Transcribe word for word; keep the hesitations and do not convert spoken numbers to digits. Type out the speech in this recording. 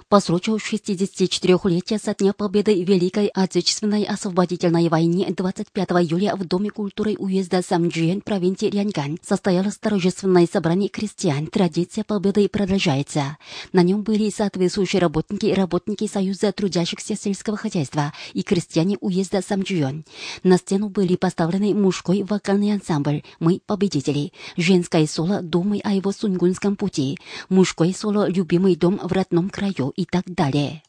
По случаю шестидесятичетырёхлетия со дня победы в Великой Отечественной освободительной войне двадцать пятого июля в Доме культуры уезда Самджиен провинции Ряньгань состоялось торжественное собрание крестьян. Традиция победы продолжается. На нем были соответствующие работники и работники Союза трудящихся сельского хозяйства и крестьяне уезда Самджиен. На сцену были поставлены мужской вокальный ансамбль «Мы победители», женское соло «Думай о его сунгунском пути», мужское соло «Любимый дом в родном краю» и так далее.